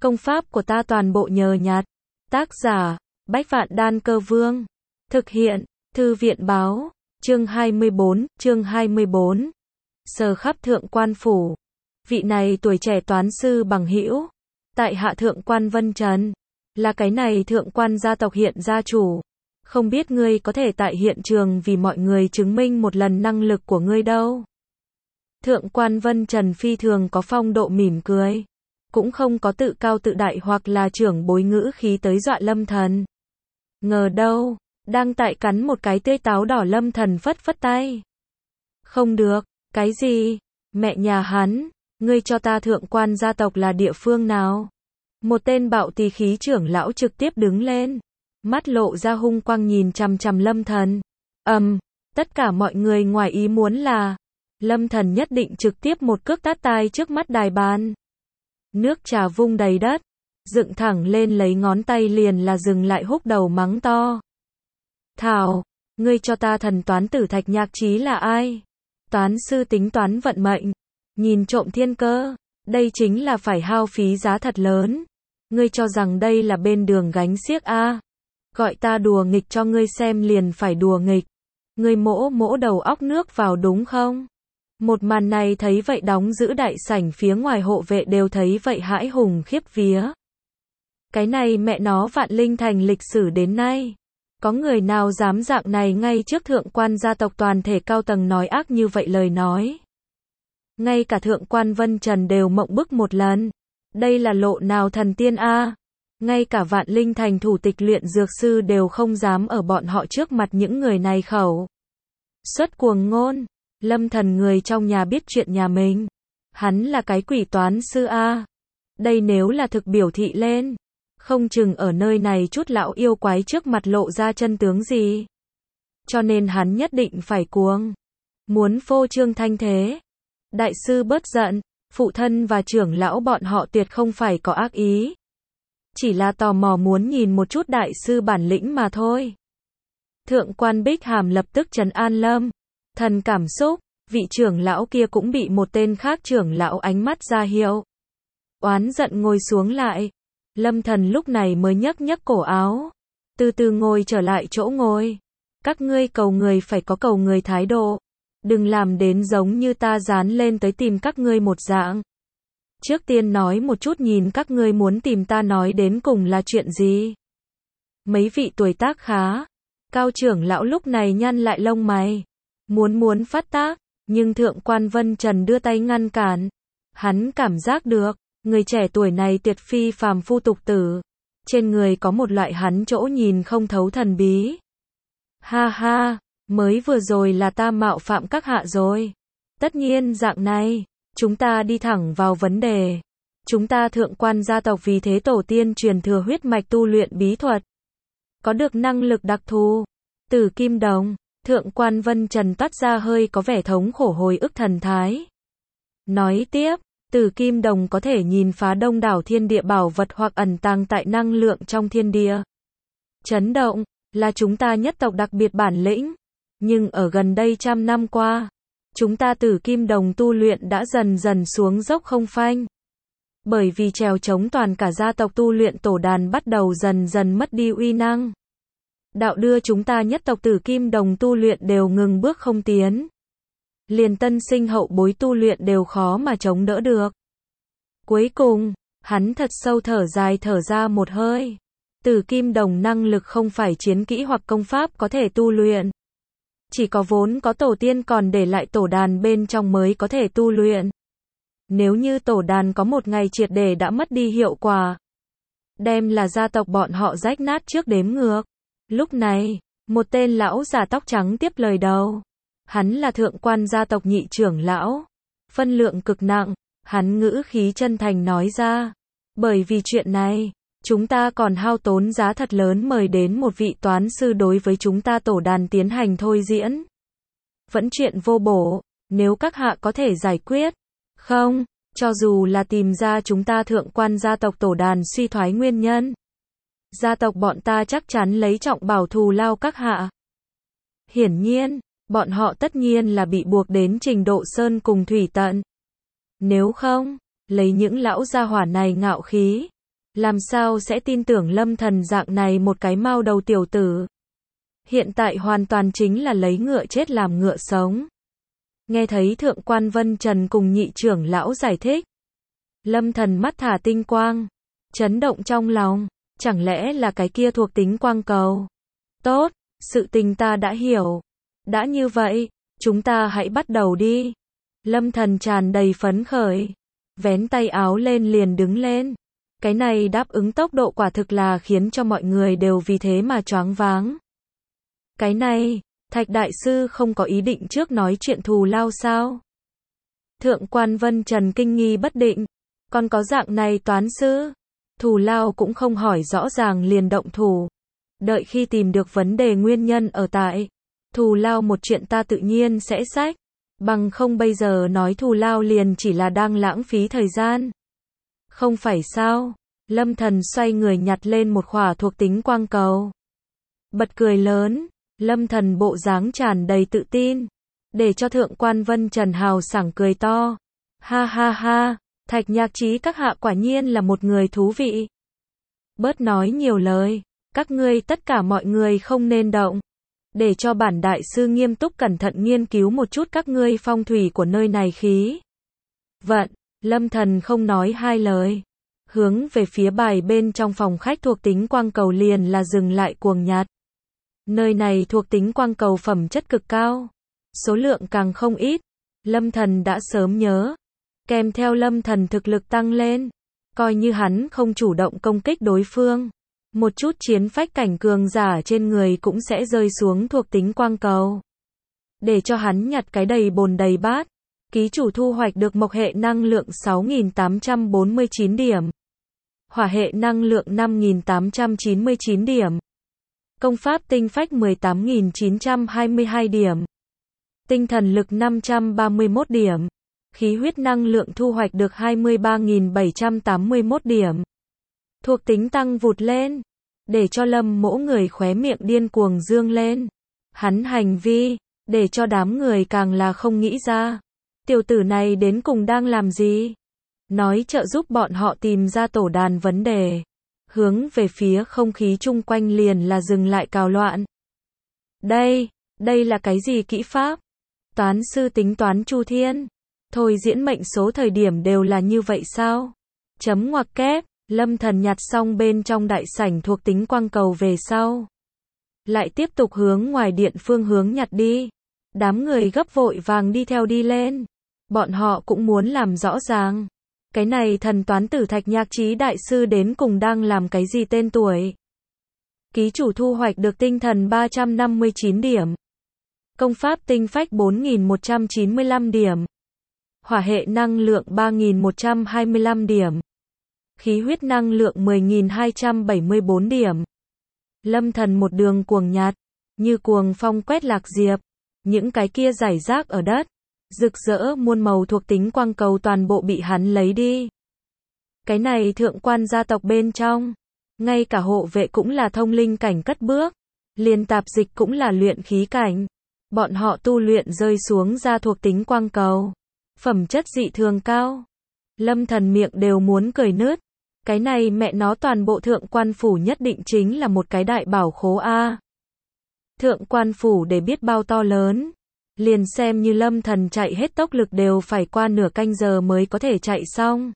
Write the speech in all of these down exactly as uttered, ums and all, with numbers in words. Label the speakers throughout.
Speaker 1: Công pháp của ta toàn bộ nhờ nhặt. Tác giả, Bách Vạn Đan Cơ Vương. Thực hiện, Thư viện báo. Chương hai mươi bốn, chương hai mươi bốn. Sờ khắp thượng quan phủ. Vị này tuổi trẻ toán sư bằng hữu. Tại hạ thượng quan Vân Trần. Là cái này thượng quan gia tộc hiện gia chủ. Không biết ngươi có thể tại hiện trường vì mọi người chứng minh một lần năng lực của ngươi đâu. Thượng quan Vân Trần phi thường có phong độ mỉm cười. Cũng không có tự cao tự đại hoặc là trưởng bối ngữ khí tới dọa Lâm Thần. Ngờ đâu, đang tại cắn một cái tươi táo đỏ Lâm Thần phất phất tay. Không được, cái gì? Mẹ nhà hắn, ngươi cho ta thượng quan gia tộc là địa phương nào? Một tên bạo tỳ khí trưởng lão trực tiếp đứng lên. Mắt lộ ra hung quang nhìn chằm chằm Lâm Thần. Ầm, um, tất cả mọi người ngoài ý muốn là Lâm Thần nhất định trực tiếp một cước tát tai trước mắt đài bàn. Nước trà vung đầy đất, dựng thẳng lên lấy ngón tay liền là dừng lại húc đầu mắng to. Thảo, ngươi cho ta thần toán tử Thạch Nhạc Chí là ai? Toán sư tính toán vận mệnh, nhìn trộm thiên cơ, đây chính là phải hao phí giá thật lớn. Ngươi cho rằng đây là bên đường gánh xiếc a? Gọi ta đùa nghịch cho ngươi xem liền phải đùa nghịch. Ngươi mỗ mỗ đầu óc nước vào đúng không? Một màn này thấy vậy đóng giữ đại sảnh phía ngoài hộ vệ đều thấy vậy hãi hùng khiếp vía. Cái này mẹ nó Vạn Linh Thành lịch sử đến nay. Có người nào dám dạng này ngay trước thượng quan gia tộc toàn thể cao tầng nói ác như vậy lời nói. Ngay cả thượng quan Vân Trần đều mộng bức một lần. Đây là lộ nào thần tiên a? Ngay cả Vạn Linh Thành thủ tịch luyện dược sư đều không dám ở bọn họ trước mặt những người này khẩu xuất cuồng ngôn. Lâm Thần người trong nhà biết chuyện nhà mình. Hắn là cái quỷ toán sư a. Đây nếu là thực biểu thị lên, không chừng ở nơi này chút lão yêu quái trước mặt lộ ra chân tướng gì. Cho nên hắn nhất định phải cuồng. Muốn phô trương thanh thế. Đại sư bớt giận, phụ thân và trưởng lão bọn họ tuyệt không phải có ác ý. Chỉ là tò mò muốn nhìn một chút đại sư bản lĩnh mà thôi. Thượng quan Bích Hàm lập tức trấn an Lâm Thần cảm xúc, vị trưởng lão kia cũng bị một tên khác trưởng lão ánh mắt ra hiệu. Oán giận ngồi xuống lại. Lâm Thần lúc này mới nhấc nhấc cổ áo. Từ từ ngồi trở lại chỗ ngồi. Các ngươi cầu người phải có cầu người thái độ. Đừng làm đến giống như ta dán lên tới tìm các ngươi một dạng. Trước tiên nói một chút nhìn các ngươi muốn tìm ta nói đến cùng là chuyện gì. Mấy vị tuổi tác khá cao trưởng lão lúc này nhăn lại lông mày. Muốn muốn phát tác, nhưng thượng quan Vân Trần đưa tay ngăn cản. Hắn cảm giác được, người trẻ tuổi này tuyệt phi phàm phu tục tử. Trên người có một loại hắn chỗ nhìn không thấu thần bí. Ha ha, mới vừa rồi là ta mạo phạm các hạ rồi. Tất nhiên dạng này, chúng ta đi thẳng vào vấn đề. Chúng ta thượng quan gia tộc vì thế tổ tiên truyền thừa huyết mạch tu luyện bí thuật. Có được năng lực đặc thù. Tử Kim Đồng. Thượng quan Vân Trần toát ra hơi có vẻ thống khổ hồi ức thần thái. Nói tiếp, Tử Kim Đồng có thể nhìn phá đông đảo thiên địa bảo vật hoặc ẩn tàng tại năng lượng trong thiên địa. Chấn động, là chúng ta nhất tộc đặc biệt bản lĩnh. Nhưng ở gần đây trăm năm qua, chúng ta Tử Kim Đồng tu luyện đã dần dần xuống dốc không phanh. Bởi vì trèo chống toàn cả gia tộc tu luyện tổ đàn bắt đầu dần dần mất đi uy năng. Đạo đưa chúng ta nhất tộc Tử Kim Đồng tu luyện đều ngừng bước không tiến. Liền tân sinh hậu bối tu luyện đều khó mà chống đỡ được. Cuối cùng, hắn thật sâu thở dài thở ra một hơi. Tử Kim Đồng năng lực không phải chiến kỹ hoặc công pháp có thể tu luyện. Chỉ có vốn có tổ tiên còn để lại tổ đàn bên trong mới có thể tu luyện. Nếu như tổ đàn có một ngày triệt để đã mất đi hiệu quả, đem là gia tộc bọn họ rách nát trước đếm ngược. Lúc này, một tên lão già tóc trắng tiếp lời đầu. Hắn là thượng quan gia tộc nhị trưởng lão. Phân lượng cực nặng, hắn ngữ khí chân thành nói ra. Bởi vì chuyện này, chúng ta còn hao tốn giá thật lớn mời đến một vị toán sư đối với chúng ta tổ đàn tiến hành thôi diễn. Vẫn chuyện vô bổ, nếu các hạ có thể giải quyết. Không, cho dù là tìm ra chúng ta thượng quan gia tộc tổ đàn suy thoái nguyên nhân. Gia tộc bọn ta chắc chắn lấy trọng bảo thù lao các hạ. Hiển nhiên, bọn họ tất nhiên là bị buộc đến trình độ sơn cùng thủy tận. Nếu không, lấy những lão gia hỏa này ngạo khí, Làm sao sẽ tin tưởng Lâm Thần dạng này một cái mao đầu tiểu tử. Hiện tại hoàn toàn chính là lấy ngựa chết làm ngựa sống. Nghe thấy Thượng quan Vân Trần cùng nhị trưởng lão giải thích. Lâm Thần mắt thả tinh quang. Chấn động trong lòng. Chẳng lẽ là cái kia thuộc tính quang cầu? Tốt, sự tình ta đã hiểu. Đã như vậy, chúng ta hãy bắt đầu đi. Lâm Thần tràn đầy phấn khởi. Vén tay áo lên liền đứng lên. Cái này đáp ứng tốc độ quả thực là khiến cho mọi người đều vì thế mà choáng váng. Cái này, Thạch Đại Sư không có ý định trước nói chuyện thù lao sao? Thượng quan Vân Trần kinh nghi bất định. Còn có dạng này toán sư? Thù lao cũng không hỏi rõ ràng liền động thủ. Đợi khi tìm được vấn đề nguyên nhân ở tại. Thù lao một chuyện ta tự nhiên sẽ sách. Bằng không bây giờ nói thù lao liền chỉ là đang lãng phí thời gian. Không phải sao? Lâm Thần xoay người nhặt lên một khỏa thuộc tính quang cầu. Bật cười lớn. Lâm Thần bộ dáng tràn đầy tự tin. Để cho Thượng quan Vân Trần hào sảng cười to. Ha ha ha. Thạch Nhạc Chí các hạ quả nhiên là một người thú vị. Bớt nói nhiều lời. Các ngươi tất cả mọi người không nên động. Để cho bản đại sư nghiêm túc cẩn thận nghiên cứu một chút các ngươi phong thủy của nơi này khí. Vận, Lâm Thần không nói hai lời. Hướng về phía bài bên trong phòng khách thuộc tính quang cầu liền là dừng lại cuồng nhặt. Nơi này thuộc tính quang cầu phẩm chất cực cao. Số lượng càng không ít. Lâm Thần đã sớm nhớ. Kèm theo Lâm Thần thực lực tăng lên. Coi như hắn không chủ động công kích đối phương. Một chút chiến phách cảnh cường giả trên người cũng sẽ rơi xuống thuộc tính quang cầu. Để cho hắn nhặt cái đầy bồn đầy bát. Ký chủ thu hoạch được mộc hệ năng lượng sáu nghìn tám trăm bốn mươi chín điểm. Hỏa hệ năng lượng năm nghìn tám trăm chín mươi chín điểm. Công pháp tinh phách mười tám nghìn chín trăm hai mươi hai điểm. Tinh thần lực năm trăm ba mươi mốt điểm. Khí huyết năng lượng thu hoạch được hai mươi ba nghìn bảy trăm tám mươi mốt điểm. Thuộc tính tăng vụt lên. Để cho Lâm Mỗ người khóe miệng điên cuồng dương lên. Hắn hành vi, để cho đám người càng là không nghĩ ra. Tiểu tử này đến cùng đang làm gì? Nói trợ giúp bọn họ tìm ra tổ đàn vấn đề. Hướng về phía không khí chung quanh liền là dừng lại cào loạn. Đây, đây là cái gì kỹ pháp? Toán sư tính toán chu thiên. Thôi diễn mệnh số thời điểm đều là như vậy sao? Chấm ngoặc kép. Lâm Thần nhặt xong bên trong đại sảnh thuộc tính quang cầu về sau. Lại tiếp tục hướng ngoài điện phương hướng nhặt đi. Đám người gấp vội vàng đi theo đi lên. Bọn họ cũng muốn làm rõ ràng. Cái này thần toán tử Thạch Nhạc Chí đại sư đến cùng đang làm cái gì tên tuổi. Ký chủ thu hoạch được tinh thần ba trăm năm mươi chín điểm. Công pháp tinh phách bốn nghìn một trăm chín mươi lăm điểm. Hỏa hệ năng lượng ba nghìn một trăm hai mươi lăm điểm. Khí huyết năng lượng mười nghìn hai trăm bảy mươi bốn điểm. Lâm Thần một đường cuồng nhặt, như cuồng phong quét lạc diệp. Những cái kia rải rác ở đất, rực rỡ muôn màu thuộc tính quang cầu toàn bộ bị hắn lấy đi. Cái này thượng quan gia tộc bên trong, ngay cả hộ vệ cũng là thông linh cảnh cất bước, liền tạp dịch cũng là luyện khí cảnh. Bọn họ tu luyện rơi xuống ra thuộc tính quang cầu, phẩm chất dị thường cao. Lâm Thần miệng đều muốn cười nứt. Cái này mẹ nó toàn bộ thượng quan phủ nhất định chính là một cái đại bảo khố a. Thượng quan phủ để biết bao to lớn. Liền xem như Lâm Thần chạy hết tốc lực đều phải qua nửa canh giờ mới có thể chạy xong.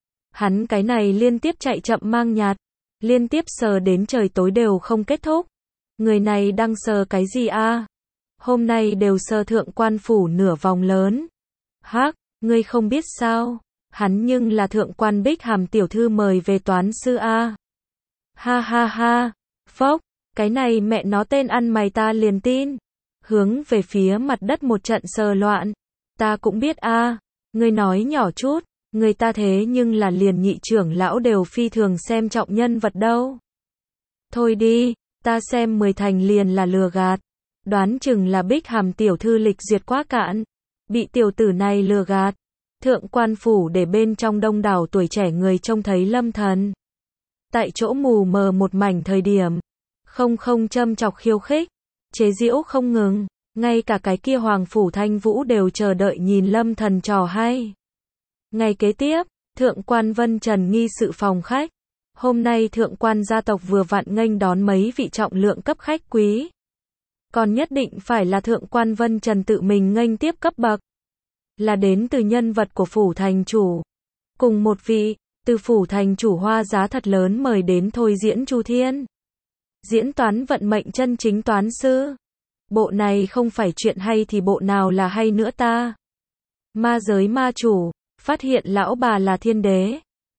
Speaker 1: Hắn cái này liên tiếp chạy chậm mang nhạt. Liên tiếp sờ đến trời tối đều không kết thúc. Người này đang sờ cái gì a? Hôm nay đều sờ thượng quan phủ nửa vòng lớn. Hắc, ngươi không biết sao? Hắn nhưng là thượng quan Bích Hàm tiểu thư mời về toán sư a. Ha ha ha. Phốc, cái này mẹ nó tên ăn mày ta liền tin. Hướng về phía mặt đất một trận sờ loạn. Ta cũng biết a. Ngươi nói nhỏ chút, người ta thế nhưng là liền nhị trưởng lão đều phi thường xem trọng nhân vật đâu. Thôi đi, ta xem mười thành liền là lừa gạt. Đoán chừng là Bích Hàm tiểu thư lịch duyệt quá cạn. Bị tiểu tử này lừa gạt. Thượng quan phủ để bên trong đông đảo tuổi trẻ người trông thấy Lâm Thần. Tại chỗ mù mờ một mảnh thời điểm. Không không châm chọc khiêu khích. Chế giễu không ngừng. Ngay cả cái kia Hoàng Phủ Thanh Vũ đều chờ đợi nhìn Lâm Thần trò hay. Ngày kế tiếp, Thượng quan Vân Trần nghi sự phòng khách. Hôm nay thượng quan gia tộc vừa vặn nghênh đón mấy vị trọng lượng cấp khách quý. Còn nhất định phải là thượng quan Vân Trần tự mình nghênh tiếp cấp bậc. Là đến từ nhân vật của phủ thành chủ. Cùng một vị, từ phủ thành chủ hoa giá thật lớn mời đến thôi diễn Chu Thiên. Diễn toán vận mệnh chân chính toán sư. Bộ này không phải chuyện hay thì bộ nào là hay nữa ta? Ma giới ma chủ, phát hiện lão bà là thiên đế.